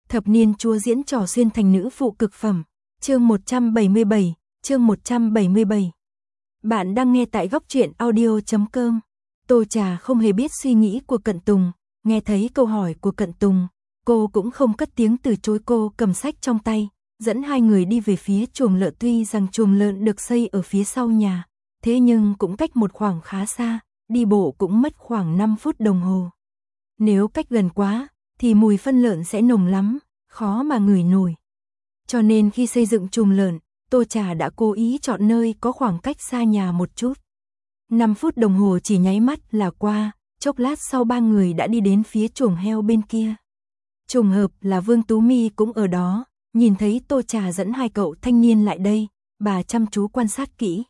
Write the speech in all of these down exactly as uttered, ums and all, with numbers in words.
Thập niên chúa diễn trò xuyên thành nữ phụ cực phẩm. Chương một trăm bảy mươi bảy, chương một trăm bảy mươi bảy. Bạn đang nghe tại góc truyện audio chấm com. Tô Trà không hề biết suy nghĩ của Cận Tùng, nghe thấy câu hỏi của Cận Tùng, cô cũng không cất tiếng từ chối, cô cầm sách trong tay, dẫn hai người đi về phía chuồng lợn. Tuy rằng chuồng lợn được xây ở phía sau nhà, thế nhưng cũng cách một khoảng khá xa, đi bộ cũng mất khoảng năm phút đồng hồ. Nếu cách gần quá, thì mùi phân lợn sẽ nồng lắm, khó mà ngửi nổi. Cho nên khi xây dựng chuồng lợn, Tô Trà đã cố ý chọn nơi có khoảng cách xa nhà một chút. năm phút đồng hồ chỉ nháy mắt là qua, chốc lát sau ba người đã đi đến phía chuồng heo bên kia. Trùng hợp là Vương Tú My cũng ở đó, nhìn thấy Tô Trà dẫn hai cậu thanh niên lại đây, bà chăm chú quan sát kỹ.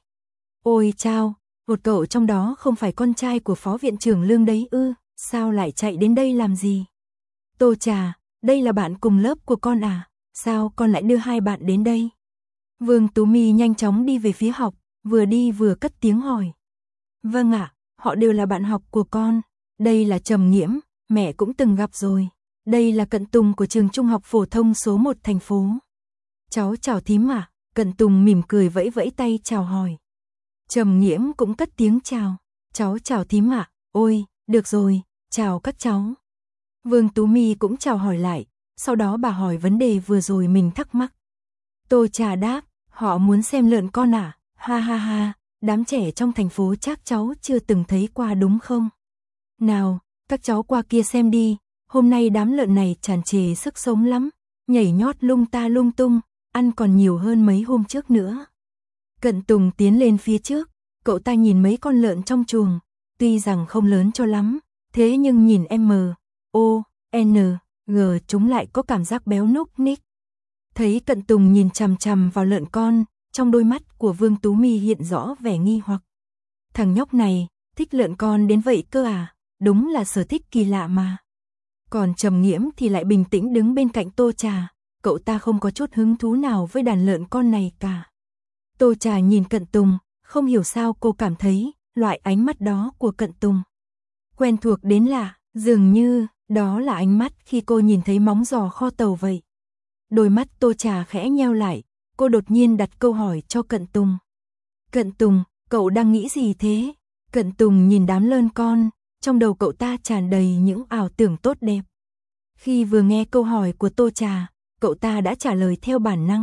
Ôi chao, một cậu trong đó không phải con trai của Phó Viện trưởng Lương đấy ư, sao lại chạy đến đây làm gì? Tô Trà, đây là bạn cùng lớp của con à, sao con lại đưa hai bạn đến đây? Vương Tú My nhanh chóng đi về phía học, vừa đi vừa cất tiếng hỏi. Vâng ạ, họ đều là bạn học của con, đây là Trầm Nghiễm, mẹ cũng từng gặp rồi. Đây là Cận Tùng của trường trung học phổ thông số một thành phố. Cháu chào thím ạ. Cận Tùng mỉm cười vẫy vẫy tay chào hỏi. Trầm Nghiễm cũng cất tiếng chào. Cháu chào thím ạ. Ôi, được rồi, chào các cháu. Vương Tú My cũng chào hỏi lại, sau đó bà hỏi vấn đề vừa rồi mình thắc mắc. Tô Trà đáp, họ muốn xem lợn con à, ha ha ha, đám trẻ trong thành phố chắc cháu chưa từng thấy qua đúng không? Nào, các cháu qua kia xem đi. Hôm nay đám lợn này tràn trề sức sống lắm, nhảy nhót lung ta lung tung, ăn còn nhiều hơn mấy hôm trước nữa. Cận Tùng tiến lên phía trước, cậu ta nhìn mấy con lợn trong chuồng, tuy rằng không lớn cho lắm, thế nhưng nhìn M, O, N, G chúng lại có cảm giác béo núc ních. Thấy Cận Tùng nhìn chằm chằm vào lợn con, trong đôi mắt của Vương Tú My hiện rõ vẻ nghi hoặc. Thằng nhóc này, thích lợn con đến vậy cơ à, đúng là sở thích kỳ lạ mà. Còn Trầm Nghiễm thì lại bình tĩnh đứng bên cạnh Tô Trà, cậu ta không có chút hứng thú nào với đàn lợn con này cả. Tô Trà nhìn Cận Tùng, không hiểu sao cô cảm thấy loại ánh mắt đó của Cận Tùng quen thuộc đến lạ, dường như đó là ánh mắt khi cô nhìn thấy móng giò kho tàu vậy. Đôi mắt Tô Trà khẽ nheo lại, cô đột nhiên đặt câu hỏi cho Cận Tùng. Cận Tùng, cậu đang nghĩ gì thế? Cận Tùng nhìn đám lợn con, trong đầu cậu ta tràn đầy những ảo tưởng tốt đẹp. Khi vừa nghe câu hỏi của Tô Trà, cậu ta đã trả lời theo bản năng.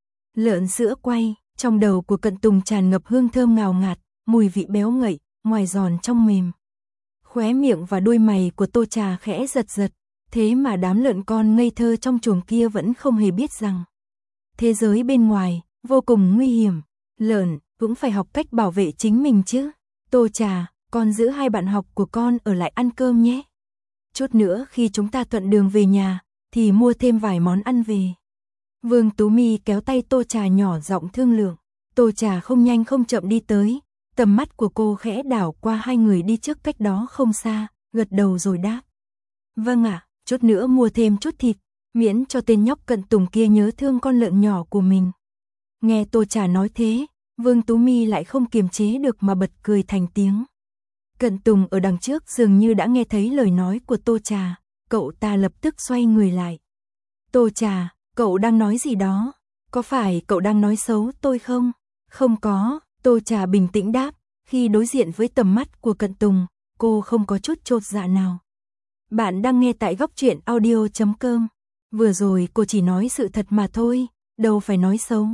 Lợn sữa quay, trong đầu của Cận Tùng tràn ngập hương thơm ngào ngạt, mùi vị béo ngậy, ngoài giòn trong mềm. Khóe miệng và đuôi mày của Tô Trà khẽ giật giật, thế mà đám lợn con ngây thơ trong chuồng kia vẫn không hề biết rằng thế giới bên ngoài vô cùng nguy hiểm, lợn cũng phải học cách bảo vệ chính mình chứ. Tô Trà, con giữ hai bạn học của con ở lại ăn cơm nhé. Chút nữa khi chúng ta thuận đường về nhà, thì mua thêm vài món ăn về. Vương Tú My kéo tay Tô Trà nhỏ giọng thương lượng. Tô Trà không nhanh không chậm đi tới, tầm mắt của cô khẽ đảo qua hai người đi trước cách đó không xa, gật đầu rồi đáp. Vâng ạ, chút nữa mua thêm chút thịt, miễn cho tên nhóc Cận Tùng kia nhớ thương con lợn nhỏ của mình. Nghe Tô Trà nói thế, Vương Tú My lại không kiềm chế được mà bật cười thành tiếng. Cận Tùng ở đằng trước dường như đã nghe thấy lời nói của Tô Trà, cậu ta lập tức xoay người lại. Tô Trà, cậu đang nói gì đó? Có phải cậu đang nói xấu tôi không? Không có, Tô Trà bình tĩnh đáp, khi đối diện với tầm mắt của Cận Tùng, cô không có chút chột dạ nào. Bạn đang nghe tại góc truyện audio chấm com. Vừa rồi cô chỉ nói sự thật mà thôi, đâu phải nói xấu.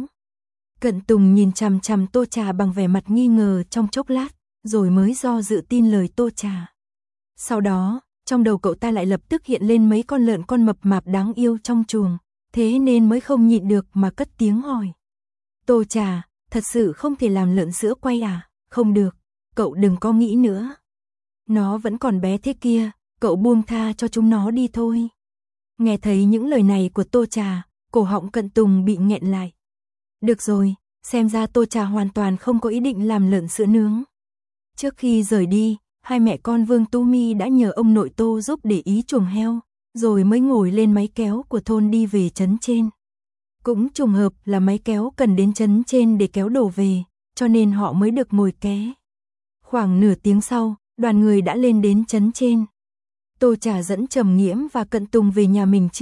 Cận Tùng nhìn chằm chằm Tô Trà bằng vẻ mặt nghi ngờ trong chốc lát, rồi mới do dự tin lời Tô Trà. Sau đó, trong đầu cậu ta lại lập tức hiện lên mấy con lợn con mập mạp đáng yêu trong chuồng, thế nên mới không nhịn được mà cất tiếng hỏi. Tô Trà, thật sự không thể làm lợn sữa quay à? Không được, cậu đừng có nghĩ nữa. Nó vẫn còn bé thế kia, cậu buông tha cho chúng nó đi thôi. Nghe thấy những lời này của Tô Trà, cổ họng Cận Tùng bị nghẹn lại. Được rồi, xem ra Tô Trà hoàn toàn không có ý định làm lợn sữa nướng. Trước khi rời đi, hai mẹ con Vương Tú My đã nhờ ông nội Tô giúp để ý chuồng heo, rồi mới ngồi lên máy kéo của thôn đi về trấn trên. Cũng trùng hợp là máy kéo cần đến trấn trên để kéo đồ về, cho nên họ mới được ngồi ké. Khoảng nửa tiếng sau, đoàn người đã lên đến trấn trên. Tô Trà dẫn Trầm Nghiễm và Cận Tùng về nhà mình trước,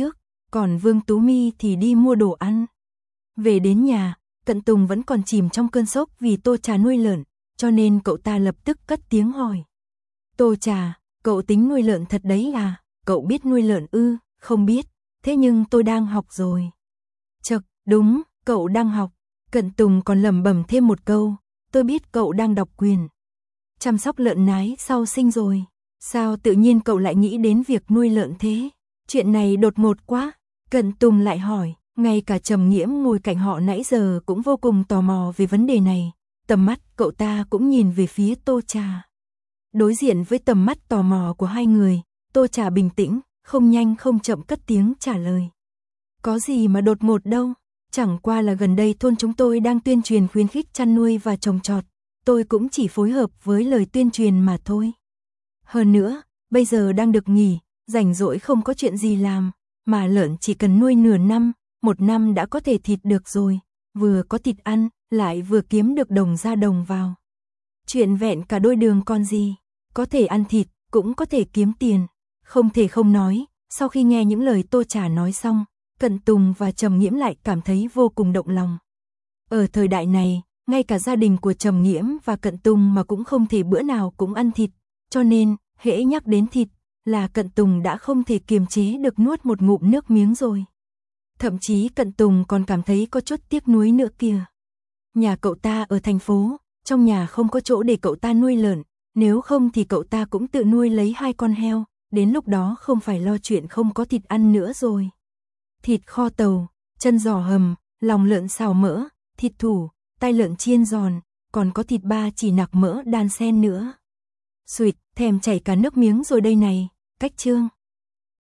còn Vương Tú Mi thì đi mua đồ ăn. Về đến nhà, Cận Tùng vẫn còn chìm trong cơn sốc vì Tô Trà nuôi lợn, cho nên cậu ta lập tức cất tiếng hỏi. Tô Trà, cậu tính nuôi lợn thật đấy à? Cậu biết nuôi lợn ư? Không biết, thế nhưng tôi đang học rồi. Chậc, đúng, cậu đang học. Cận Tùng còn lẩm bẩm thêm một câu, tôi biết cậu đang đọc quyền chăm sóc lợn nái sau sinh rồi. Sao tự nhiên cậu lại nghĩ đến việc nuôi lợn thế? Chuyện này đột ngột quá. Cận Tùng lại hỏi, ngay cả Trầm Nghiễm ngồi cạnh họ nãy giờ cũng vô cùng tò mò về vấn đề này. Tầm mắt cậu ta cũng nhìn về phía Tô Trà. Đối diện với tầm mắt tò mò của hai người, Tô Trà bình tĩnh, không nhanh không chậm cất tiếng trả lời. Có gì mà đột ngột đâu, chẳng qua là gần đây thôn chúng tôi đang tuyên truyền khuyến khích chăn nuôi và trồng trọt, tôi cũng chỉ phối hợp với lời tuyên truyền mà thôi. Hơn nữa, bây giờ đang được nghỉ, rảnh rỗi không có chuyện gì làm, mà lợn chỉ cần nuôi nửa năm, một năm đã có thể thịt được rồi, vừa có thịt ăn, lại vừa kiếm được đồng ra đồng vào. Chuyện vẹn cả đôi đường còn gì, có thể ăn thịt, cũng có thể kiếm tiền. Không thể không nói, sau khi nghe những lời Tô Trà nói xong, Cận Tùng và Trầm Nghiễm lại cảm thấy vô cùng động lòng. Ở thời đại này, ngay cả gia đình của Trầm Nghiễm và Cận Tùng mà cũng không thể bữa nào cũng ăn thịt, cho nên, hễ nhắc đến thịt, là Cận Tùng đã không thể kiềm chế được nuốt một ngụm nước miếng rồi. Thậm chí Cận Tùng còn cảm thấy có chút tiếc nuối nữa kìa. Nhà cậu ta ở thành phố, trong nhà không có chỗ để cậu ta nuôi lợn, nếu không thì cậu ta cũng tự nuôi lấy hai con heo, đến lúc đó không phải lo chuyện không có thịt ăn nữa rồi. Thịt kho tàu, chân giò hầm, lòng lợn xào mỡ, thịt thủ, tai lợn chiên giòn, còn có thịt ba chỉ nạc mỡ đan xen nữa. Xuyệt, thèm chảy cả nước miếng rồi đây này, cách chương.